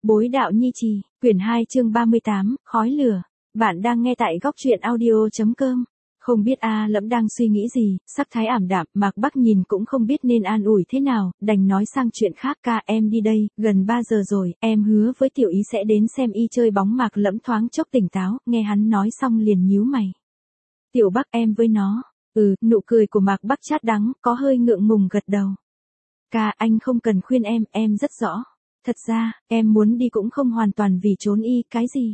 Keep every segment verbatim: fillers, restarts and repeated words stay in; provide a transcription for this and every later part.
Bối đạo nhi trì, quyển hai chương ba mươi tám, khói lửa. Bạn đang nghe tại góc truyện audio.com. Không biết A Lẫm đang suy nghĩ gì, sắc thái ảm đạm, Mạc Bắc nhìn cũng không biết nên an ủi thế nào, đành nói sang chuyện khác. Ca, em đi đây, gần ba giờ rồi, em hứa với tiểu ý sẽ đến xem y chơi bóng. Mạc Lẫm thoáng chốc tỉnh táo, nghe hắn nói xong liền nhíu mày. Tiểu Bắc, em với nó. Ừ, nụ cười của Mạc Bắc chát đắng, có hơi ngượng ngùng gật đầu. Ca, anh không cần khuyên em, em rất rõ. Thật ra, em muốn đi cũng không hoàn toàn vì trốn y, cái gì?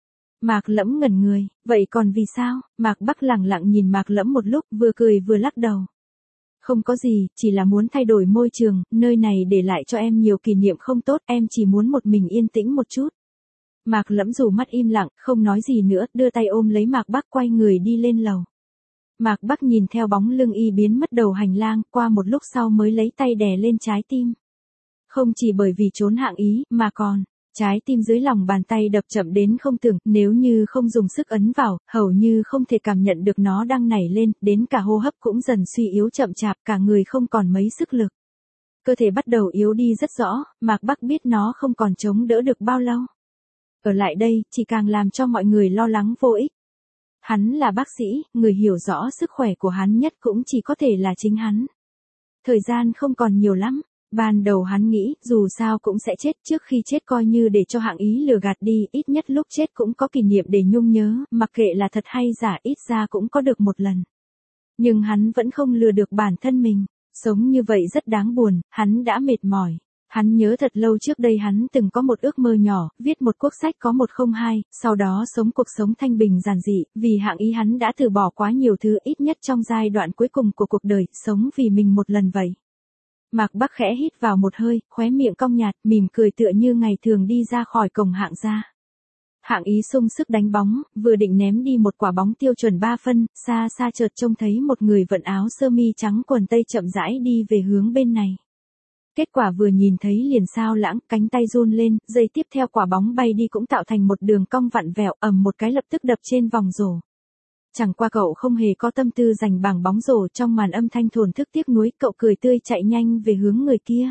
Mạc Lẫm ngẩn người, vậy còn vì sao? Mạc Bắc lẳng lặng nhìn Mạc Lẫm một lúc, vừa cười vừa lắc đầu. Không có gì, chỉ là muốn thay đổi môi trường, nơi này để lại cho em nhiều kỷ niệm không tốt, em chỉ muốn một mình yên tĩnh một chút. Mạc Lẫm dù mắt im lặng, không nói gì nữa, đưa tay ôm lấy Mạc Bắc quay người đi lên lầu. Mạc Bắc nhìn theo bóng lưng y biến mất đầu hành lang, qua một lúc sau mới lấy tay đè lên trái tim. Không chỉ bởi vì trốn Hạng Ý, mà còn, trái tim dưới lòng bàn tay đập chậm đến không tưởng, nếu như không dùng sức ấn vào, hầu như không thể cảm nhận được nó đang nảy lên, đến cả hô hấp cũng dần suy yếu chậm chạp, cả người không còn mấy sức lực. Cơ thể bắt đầu yếu đi rất rõ, Mạc Bắc biết nó không còn chống đỡ được bao lâu. Ở lại đây, chỉ càng làm cho mọi người lo lắng vô ích. Hắn là bác sĩ, người hiểu rõ sức khỏe của hắn nhất cũng chỉ có thể là chính hắn. Thời gian không còn nhiều lắm. Ban đầu hắn nghĩ, dù sao cũng sẽ chết, trước khi chết coi như để cho Hạng Ý lừa gạt đi, ít nhất lúc chết cũng có kỷ niệm để nhung nhớ, mặc kệ là thật hay giả, ít ra cũng có được một lần. Nhưng hắn vẫn không lừa được bản thân mình, sống như vậy rất đáng buồn, hắn đã mệt mỏi. Hắn nhớ thật lâu trước đây hắn từng có một ước mơ nhỏ, viết một cuốc sách có một không hai, sau đó sống cuộc sống thanh bình giản dị, vì Hạng Ý hắn đã từ bỏ quá nhiều thứ, ít nhất trong giai đoạn cuối cùng của cuộc đời, sống vì mình một lần vậy. Mạc Bắc khẽ hít vào một hơi, khóe miệng cong nhạt, mỉm cười tựa như ngày thường đi ra khỏi cổng Hạng gia. Hạng Ý sung sức đánh bóng, vừa định ném đi một quả bóng tiêu chuẩn ba phân, xa xa chợt trông thấy một người vận áo sơ mi trắng quần tây chậm rãi đi về hướng bên này. Kết quả vừa nhìn thấy liền sao lãng, cánh tay run lên, giây tiếp theo quả bóng bay đi cũng tạo thành một đường cong vặn vẹo, ầm một cái lập tức đập trên vòng rổ. Chẳng qua cậu không hề có tâm tư giành bảng bóng rổ, trong màn âm thanh thổn thức tiếc nuối, cậu cười tươi chạy nhanh về hướng người kia.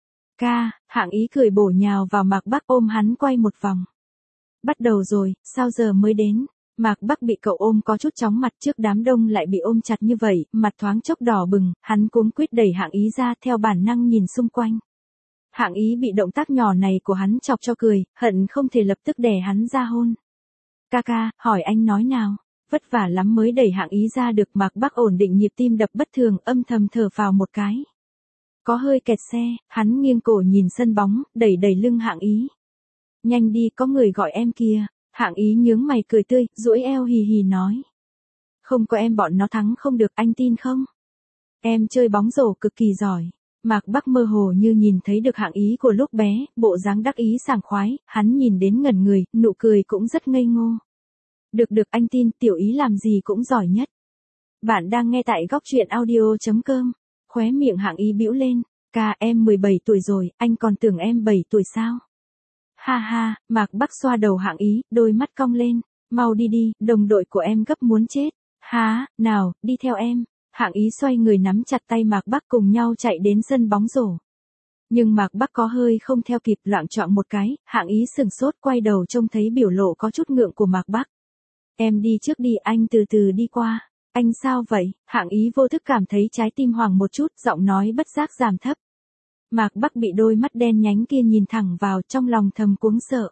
Ca, Hạng Ý cười bổ nhào vào Mạc Bắc ôm hắn quay một vòng. Bắt đầu rồi, sao giờ mới đến? Mạc Bắc bị cậu ôm có chút chóng mặt, trước đám đông lại bị ôm chặt như vậy, mặt thoáng chốc đỏ bừng, hắn cuống quýt đẩy Hạng Ý ra, theo bản năng nhìn xung quanh. Hạng Ý bị động tác nhỏ này của hắn chọc cho cười, hận không thể lập tức đè hắn ra hôn. Ca ca, hỏi anh nói nào? Vất vả lắm mới đẩy Hạng Ý ra được. Mạc Bắc ổn định nhịp tim đập bất thường, âm thầm thở phào một cái. Có hơi kẹt xe, hắn nghiêng cổ nhìn sân bóng, đẩy đẩy lưng Hạng Ý. Nhanh đi, có người gọi em kìa. Hạng Ý nhướng mày cười tươi, duỗi eo hì hì nói. Không có em bọn nó thắng không được, anh tin không? Em chơi bóng rổ cực kỳ giỏi. Mạc Bắc mơ hồ như nhìn thấy được Hạng Ý của lúc bé, bộ dáng đắc ý sảng khoái, hắn nhìn đến ngẩn người, nụ cười cũng rất ngây ngô. Được được, anh tin, tiểu Ý làm gì cũng giỏi nhất. Bạn đang nghe tại góc truyện audio.com. Khóe miệng Hạng Ý bĩu lên. Ca, em mười bảy tuổi rồi, anh còn tưởng em bảy tuổi sao? Ha ha, Mạc Bắc xoa đầu Hạng Ý, đôi mắt cong lên. Mau đi đi, đồng đội của em gấp muốn chết. Há, nào, đi theo em. Hạng Ý xoay người nắm chặt tay Mạc Bắc cùng nhau chạy đến sân bóng rổ. Nhưng Mạc Bắc có hơi không theo kịp, loạng choạng một cái, Hạng Ý sừng sốt quay đầu trông thấy biểu lộ có chút ngượng của Mạc Bắc. Em đi trước đi, anh từ từ đi qua. Anh sao vậy? Hạng Ý vô thức cảm thấy trái tim hoảng một chút, giọng nói bất giác giảm thấp. Mạc Bắc bị đôi mắt đen nhánh kia nhìn thẳng vào, trong lòng thầm cuống sợ.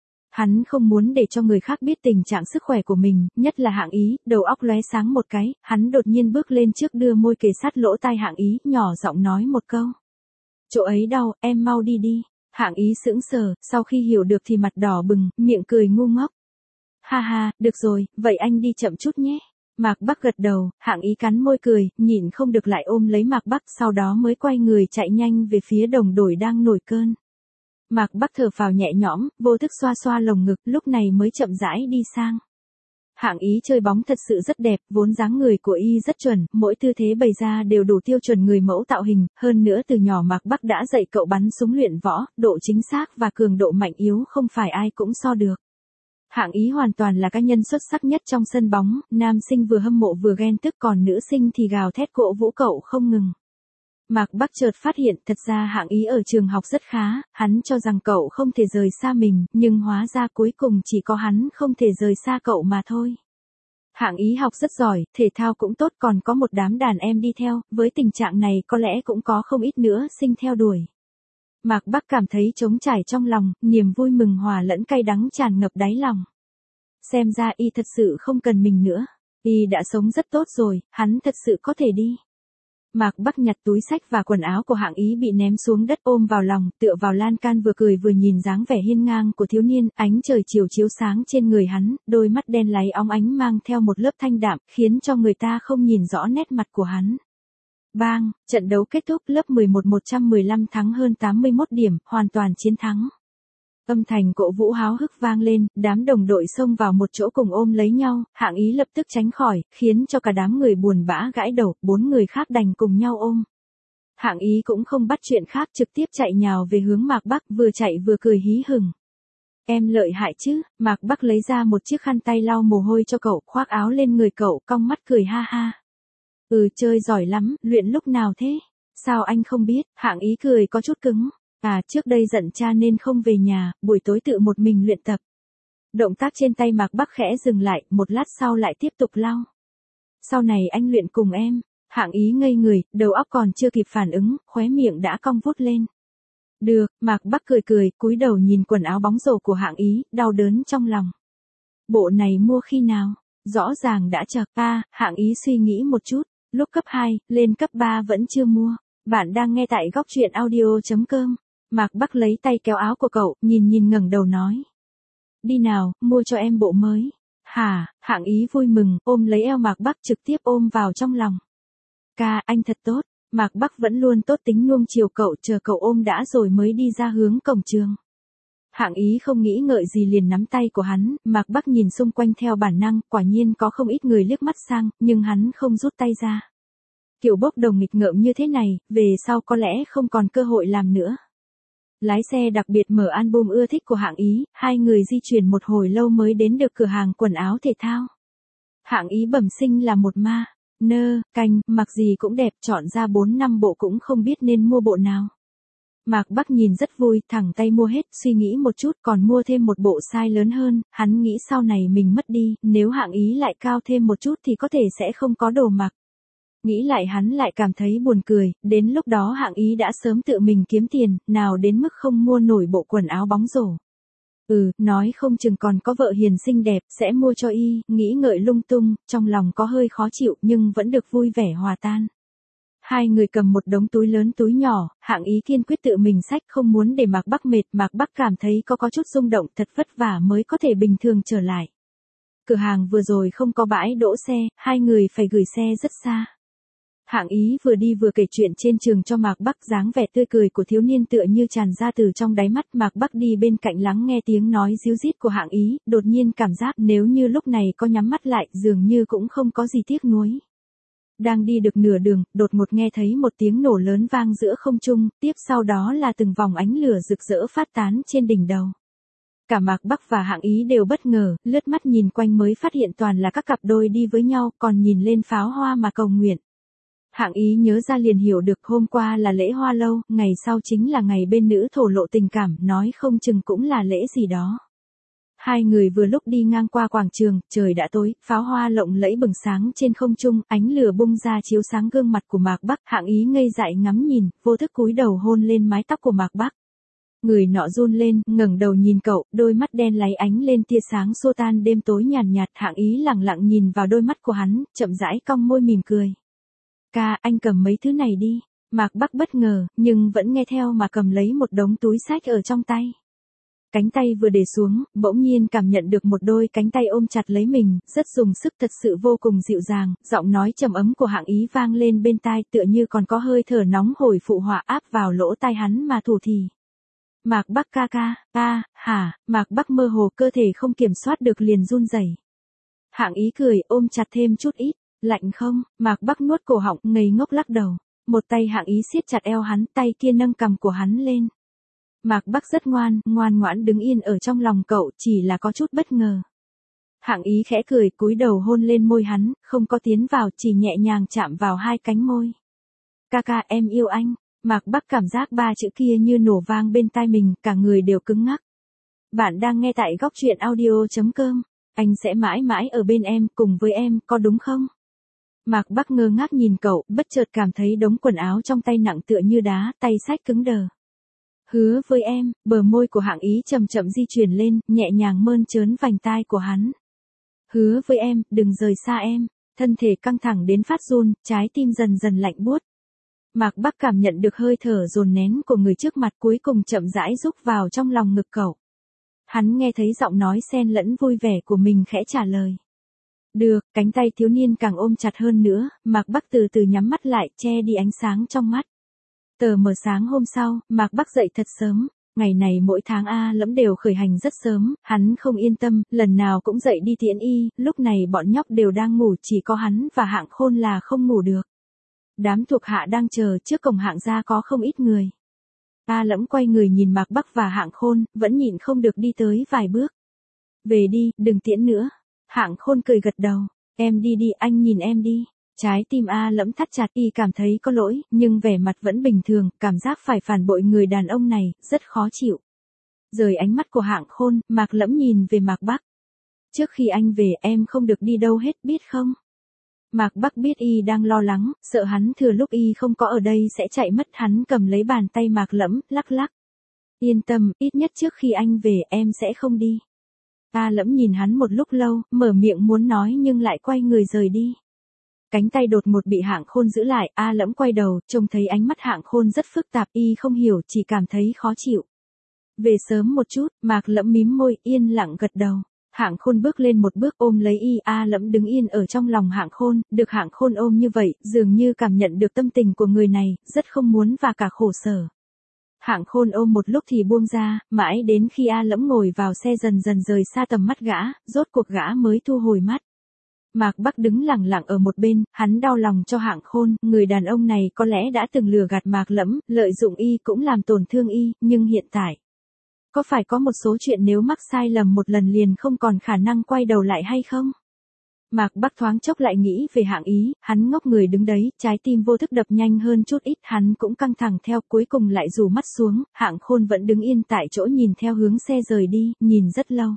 Hắn không muốn để cho người khác biết tình trạng sức khỏe của mình, nhất là Hạng Ý, đầu óc lóe sáng một cái, hắn đột nhiên bước lên trước đưa môi kề sát lỗ tai Hạng Ý, nhỏ giọng nói một câu. Chỗ ấy đau, em mau đi đi. Hạng Ý sững sờ, sau khi hiểu được thì mặt đỏ bừng, miệng cười ngu ngốc. Ha ha, được rồi, vậy anh đi chậm chút nhé. Mạc Bắc gật đầu, Hạng Ý cắn môi cười, nhịn không được lại ôm lấy Mạc Bắc, sau đó mới quay người chạy nhanh về phía đồng đội đang nổi cơn. Mạc Bắc thở phào nhẹ nhõm, vô thức xoa xoa lồng ngực, lúc này mới chậm rãi đi sang. Hạng Ý chơi bóng thật sự rất đẹp, vốn dáng người của y rất chuẩn, mỗi tư thế bày ra đều đủ tiêu chuẩn người mẫu tạo hình, hơn nữa từ nhỏ Mạc Bắc đã dạy cậu bắn súng luyện võ, độ chính xác và cường độ mạnh yếu không phải ai cũng so được. Hạng Ý hoàn toàn là cá nhân xuất sắc nhất trong sân bóng, nam sinh vừa hâm mộ vừa ghen tức, còn nữ sinh thì gào thét cổ vũ cậu không ngừng. Mạc Bắc chợt phát hiện thật ra Hạng Ý ở trường học rất khá, hắn cho rằng cậu không thể rời xa mình, nhưng hóa ra cuối cùng chỉ có hắn không thể rời xa cậu mà thôi. Hạng Ý học rất giỏi, thể thao cũng tốt, còn có một đám đàn em đi theo, với tình trạng này có lẽ cũng có không ít nữa sinh theo đuổi. Mạc Bắc cảm thấy trống trải trong lòng, niềm vui mừng hòa lẫn cay đắng tràn ngập đáy lòng. Xem ra y thật sự không cần mình nữa, y đã sống rất tốt rồi, hắn thật sự có thể đi. Mạc Bắc nhặt túi xách và quần áo của Hạng Ý bị ném xuống đất, ôm vào lòng, tựa vào lan can vừa cười vừa nhìn dáng vẻ hiên ngang của thiếu niên, ánh trời chiều chiếu sáng trên người hắn, đôi mắt đen láy óng ánh mang theo một lớp thanh đạm, khiến cho người ta không nhìn rõ nét mặt của hắn. Bang, trận đấu kết thúc, lớp mười một một trăm mười lăm thắng hơn tám mươi mốt điểm, hoàn toàn chiến thắng. Âm thanh cổ vũ háo hức vang lên, đám đồng đội xông vào một chỗ cùng ôm lấy nhau, Hạng Ý lập tức tránh khỏi, khiến cho cả đám người buồn bã gãi đầu, bốn người khác đành cùng nhau ôm. Hạng Ý cũng không bắt chuyện khác, trực tiếp chạy nhào về hướng Mạc Bắc, vừa chạy vừa cười hí hửng. Em lợi hại chứ, Mạc Bắc lấy ra một chiếc khăn tay lau mồ hôi cho cậu, khoác áo lên người cậu, cong mắt cười ha ha. Ừ, chơi giỏi lắm, luyện lúc nào thế? Sao anh không biết? Hạng Ý cười có chút cứng. À, trước đây giận cha nên không về nhà, buổi tối tự một mình luyện tập. Động tác trên tay Mạc Bắc khẽ dừng lại, một lát sau lại tiếp tục lau. Sau này anh luyện cùng em. Hạng Ý ngây người, đầu óc còn chưa kịp phản ứng, khóe miệng đã cong vút lên. Được, Mạc Bắc cười cười, cúi đầu nhìn quần áo bóng rổ của Hạng Ý, đau đớn trong lòng. Bộ này mua khi nào? Rõ ràng đã chật. À, Hạng Ý suy nghĩ một chút, lúc cấp hai, lên cấp ba vẫn chưa mua. Bạn đang nghe tại góc truyện audio chấm com. Mạc Bắc lấy tay kéo áo của cậu, nhìn nhìn ngẩng đầu nói. Đi nào, mua cho em bộ mới. Hả, Hạng Ý vui mừng, ôm lấy eo Mạc Bắc trực tiếp ôm vào trong lòng. Ca, anh thật tốt. Mạc Bắc vẫn luôn tốt tính nuông chiều cậu, chờ cậu ôm đã rồi mới đi ra hướng cổng trường. Hạng Ý không nghĩ ngợi gì liền nắm tay của hắn, Mạc Bắc nhìn xung quanh theo bản năng, quả nhiên có không ít người liếc mắt sang, nhưng hắn không rút tay ra. Kiểu bốc đồng nghịch ngợm như thế này, về sau có lẽ không còn cơ hội làm nữa. Lái xe đặc biệt mở album ưa thích của Hạng Ý, hai người di chuyển một hồi lâu mới đến được cửa hàng quần áo thể thao. Hạng Ý bẩm sinh là một ma, nơ, canh, mặc gì cũng đẹp, chọn ra bốn năm bộ cũng không biết nên mua bộ nào. Mạc Bắc nhìn rất vui, thẳng tay mua hết, suy nghĩ một chút còn mua thêm một bộ size lớn hơn, hắn nghĩ sau này mình mất đi, nếu Hạng Ý lại cao thêm một chút thì có thể sẽ không có đồ mặc. Nghĩ lại hắn lại cảm thấy buồn cười, đến lúc đó Hạng Ý đã sớm tự mình kiếm tiền, nào đến mức không mua nổi bộ quần áo bóng rổ. Ừ, nói không chừng còn có vợ hiền xinh đẹp, sẽ mua cho y, nghĩ ngợi lung tung, trong lòng có hơi khó chịu nhưng vẫn được vui vẻ hòa tan. Hai người cầm một đống túi lớn túi nhỏ, Hạng Ý kiên quyết tự mình xách, không muốn để Mạc Bắc mệt, Mạc Bắc cảm thấy có có chút rung động, thật vất vả mới có thể bình thường trở lại. Cửa hàng vừa rồi không có bãi đỗ xe, hai người phải gửi xe rất xa. Hạng Ý vừa đi vừa kể chuyện trên trường cho Mạc Bắc, dáng vẻ tươi cười của thiếu niên tựa như tràn ra từ trong đáy mắt. Mạc Bắc đi bên cạnh lắng nghe tiếng nói ríu rít của Hạng Ý, đột nhiên cảm giác nếu như lúc này có nhắm mắt lại, dường như cũng không có gì tiếc nuối. Đang đi được nửa đường, đột ngột nghe thấy một tiếng nổ lớn vang giữa không trung, tiếp sau đó là từng vòng ánh lửa rực rỡ phát tán trên đỉnh đầu. Cả Mạc Bắc và Hạng Ý đều bất ngờ, lướt mắt nhìn quanh mới phát hiện toàn là các cặp đôi đi với nhau, còn nhìn lên pháo hoa mà cầu nguyện. Hạng Ý nhớ ra liền hiểu được hôm qua là lễ hoa lâu, ngày sau chính là ngày bên nữ thổ lộ tình cảm, nói không chừng cũng là lễ gì đó. Hai người vừa lúc đi ngang qua quảng trường, trời đã tối, pháo hoa lộng lẫy bừng sáng trên không trung, ánh lửa bung ra chiếu sáng gương mặt của Mạc Bắc. Hạng Ý ngây dại ngắm nhìn, vô thức cúi đầu hôn lên mái tóc của Mạc Bắc. Người nọ run lên, ngẩng đầu nhìn cậu, đôi mắt đen láy ánh lên tia sáng xua tan đêm tối nhàn nhạt. Hạng Ý lặng lặng nhìn vào đôi mắt của hắn, chậm rãi cong môi mỉm cười. Ca, anh cầm mấy thứ này đi. Mạc Bắc bất ngờ, nhưng vẫn nghe theo mà cầm lấy một đống túi xách ở trong tay. Cánh tay vừa để xuống, bỗng nhiên cảm nhận được một đôi cánh tay ôm chặt lấy mình, rất dùng sức, thật sự vô cùng dịu dàng, giọng nói trầm ấm của Hạng Ý vang lên bên tai, tựa như còn có hơi thở nóng hổi phụ họa áp vào lỗ tai hắn mà thủ thỉ. Mạc Bắc ca ca, a, hả, Mạc Bắc mơ hồ, cơ thể không kiểm soát được liền run rẩy. Hạng Ý cười, ôm chặt thêm chút ít. Lạnh không? Mạc Bắc nuốt cổ họng, ngây ngốc lắc đầu. Một tay Hạng Ý siết chặt eo hắn, tay kia nâng cằm của hắn lên. Mạc Bắc rất ngoan, ngoan ngoãn đứng yên ở trong lòng cậu, chỉ là có chút bất ngờ. Hạng Ý khẽ cười, cúi đầu hôn lên môi hắn, không có tiến vào, chỉ nhẹ nhàng chạm vào hai cánh môi. ca ca em yêu anh. Mạc Bắc cảm giác ba chữ kia như nổ vang bên tai mình, cả người đều cứng ngắc. Bạn đang nghe tại góc truyện audio.com. Anh sẽ mãi mãi ở bên em, cùng với em, có đúng không? Mạc Bắc ngơ ngác nhìn cậu, bất chợt cảm thấy đống quần áo trong tay nặng tựa như đá, tay xách cứng đờ. Hứa với em, bờ môi của Hạng Ý chậm chậm di chuyển lên, nhẹ nhàng mơn trớn vành tai của hắn. Hứa với em, đừng rời xa em. Thân thể căng thẳng đến phát run, trái tim dần dần lạnh buốt. Mạc Bắc cảm nhận được hơi thở dồn nén của người trước mặt, cuối cùng chậm rãi rúc vào trong lòng ngực cậu. Hắn nghe thấy giọng nói xen lẫn vui vẻ của mình khẽ trả lời. Được, cánh tay thiếu niên càng ôm chặt hơn nữa, Mạc Bắc từ từ nhắm mắt lại, che đi ánh sáng trong mắt. Tờ mờ sáng hôm sau, Mạc Bắc dậy thật sớm. Ngày này mỗi tháng A Lẫm đều khởi hành rất sớm, hắn không yên tâm, lần nào cũng dậy đi tiễn y, lúc này bọn nhóc đều đang ngủ, chỉ có hắn và Hạng Khôn là không ngủ được. Đám thuộc hạ đang chờ trước cổng Hạng gia có không ít người. A Lẫm quay người nhìn Mạc Bắc và Hạng Khôn, vẫn nhịn không được đi tới vài bước. Về đi, đừng tiễn nữa. Hạng Khôn cười gật đầu, em đi đi, anh nhìn em đi. Trái tim A Lẫm thắt chặt, y cảm thấy có lỗi, nhưng vẻ mặt vẫn bình thường, cảm giác phải phản bội người đàn ông này, rất khó chịu. Rời ánh mắt của Hạng Khôn, Mạc Lẫm nhìn về Mạc Bắc. Trước khi anh về em không được đi đâu hết, biết không? Mạc Bắc biết y đang lo lắng, sợ hắn thừa lúc y không có ở đây sẽ chạy mất, hắn cầm lấy bàn tay Mạc Lẫm, lắc lắc. Yên tâm, ít nhất trước khi anh về em sẽ không đi. A Lẫm nhìn hắn một lúc lâu, mở miệng muốn nói nhưng lại quay người rời đi. Cánh tay đột ngột bị Hạng Khôn giữ lại, A Lẫm quay đầu, trông thấy ánh mắt Hạng Khôn rất phức tạp, y không hiểu, chỉ cảm thấy khó chịu. Về sớm một chút, Mạc Lẫm mím môi, yên lặng gật đầu. Hạng Khôn bước lên một bước ôm lấy y, A Lẫm đứng yên ở trong lòng Hạng Khôn, được Hạng Khôn ôm như vậy, dường như cảm nhận được tâm tình của người này, rất không muốn và cả khổ sở. Hạng Khôn ôm một lúc thì buông ra, mãi đến khi A Lẫm ngồi vào xe dần dần rời xa tầm mắt gã, rốt cuộc gã mới thu hồi mắt. Mạc Bắc đứng lặng lặng ở một bên, hắn đau lòng cho Hạng Khôn, người đàn ông này có lẽ đã từng lừa gạt Mạc Lẫm, lợi dụng y cũng làm tổn thương y, nhưng hiện tại, có phải có một số chuyện nếu mắc sai lầm một lần liền không còn khả năng quay đầu lại hay không? Mạc Bắc thoáng chốc lại nghĩ về Hạng Ý, hắn ngốc người đứng đấy, trái tim vô thức đập nhanh hơn chút ít, hắn cũng căng thẳng theo, cuối cùng lại rủ mắt xuống, Hạng Khôn vẫn đứng yên tại chỗ nhìn theo hướng xe rời đi, nhìn rất lâu.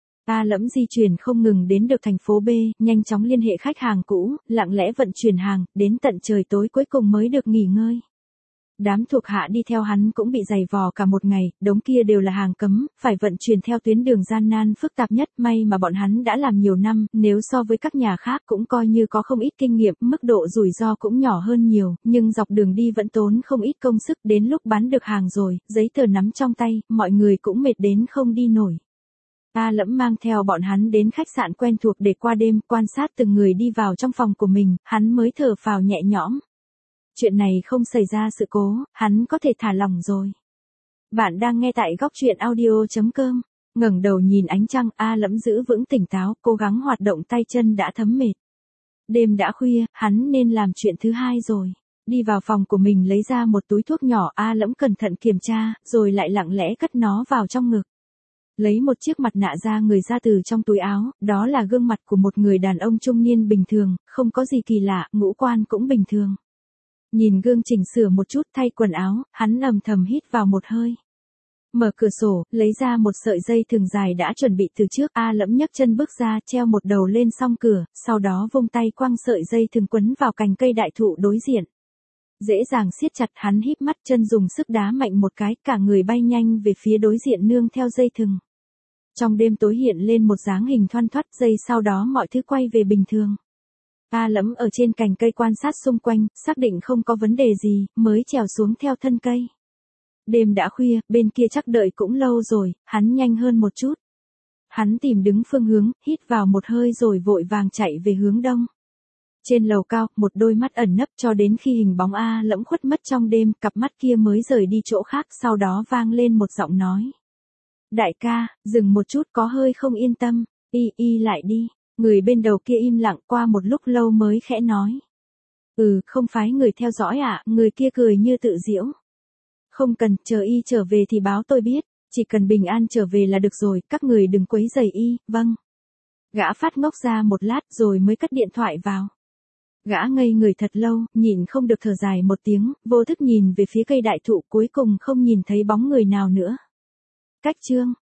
A Lẫm di chuyển không ngừng đến được thành phố B, nhanh chóng liên hệ khách hàng cũ, lặng lẽ vận chuyển hàng, đến tận trời tối cuối cùng mới được nghỉ ngơi. Đám thuộc hạ đi theo hắn cũng bị giày vò cả một ngày, đống kia đều là hàng cấm, phải vận chuyển theo tuyến đường gian nan phức tạp nhất, may mà bọn hắn đã làm nhiều năm, nếu so với các nhà khác cũng coi như có không ít kinh nghiệm, mức độ rủi ro cũng nhỏ hơn nhiều, nhưng dọc đường đi vẫn tốn không ít công sức, đến lúc bán được hàng rồi, giấy tờ nắm trong tay, mọi người cũng mệt đến không đi nổi. A Lẫm mang theo bọn hắn đến khách sạn quen thuộc để qua đêm, quan sát từng người đi vào trong phòng của mình, hắn mới thở phào nhẹ nhõm. Chuyện này không xảy ra sự cố, hắn có thể thả lỏng rồi. Bạn đang nghe tại góc truyện audio.com. Ngẩng đầu nhìn ánh trăng, A Lẫm giữ vững tỉnh táo, cố gắng hoạt động tay chân đã thấm mệt. Đêm đã khuya, hắn nên làm chuyện thứ hai rồi. Đi vào phòng của mình lấy ra một túi thuốc nhỏ, A Lẫm cẩn thận kiểm tra, rồi lại lặng lẽ cất nó vào trong ngực. Lấy một chiếc mặt nạ da người ra từ trong túi áo, đó là gương mặt của một người đàn ông trung niên bình thường, không có gì kỳ lạ, ngũ quan cũng bình thường. Nhìn gương chỉnh sửa một chút, thay quần áo, hắn âm thầm hít vào một hơi. Mở cửa sổ, lấy ra một sợi dây thừng dài đã chuẩn bị từ trước, A Lẫm nhấc chân bước ra, treo một đầu lên song cửa, sau đó vung tay quăng sợi dây thừng quấn vào cành cây đại thụ đối diện. Dễ dàng siết chặt, hắn híp mắt, chân dùng sức đá mạnh một cái, cả người bay nhanh về phía đối diện nương theo dây thừng. Trong đêm tối hiện lên một dáng hình thoăn thoắt, giây sau đó mọi thứ quay về bình thường. A Lẫm ở trên cành cây quan sát xung quanh, xác định không có vấn đề gì, mới trèo xuống theo thân cây. Đêm đã khuya, bên kia chắc đợi cũng lâu rồi, hắn nhanh hơn một chút. Hắn tìm đứng phương hướng, hít vào một hơi rồi vội vàng chạy về hướng đông. Trên lầu cao, một đôi mắt ẩn nấp cho đến khi hình bóng A Lẫm khuất mất trong đêm, cặp mắt kia mới rời đi chỗ khác, sau đó vang lên một giọng nói. Đại ca, dừng một chút, có hơi không yên tâm, y y lại đi. Người bên đầu kia im lặng, qua một lúc lâu mới khẽ nói. Ừ, không phái người theo dõi ạ, à? Người kia cười như tự giễu. Không cần, chờ y trở về thì báo tôi biết, chỉ cần bình an trở về là được rồi, các người đừng quấy rầy y, vâng. Gã phát ngốc ra một lát rồi mới cất điện thoại vào. Gã ngây người thật lâu, nhịn không được thở dài một tiếng, vô thức nhìn về phía cây đại thụ cuối cùng không nhìn thấy bóng người nào nữa. Cách chương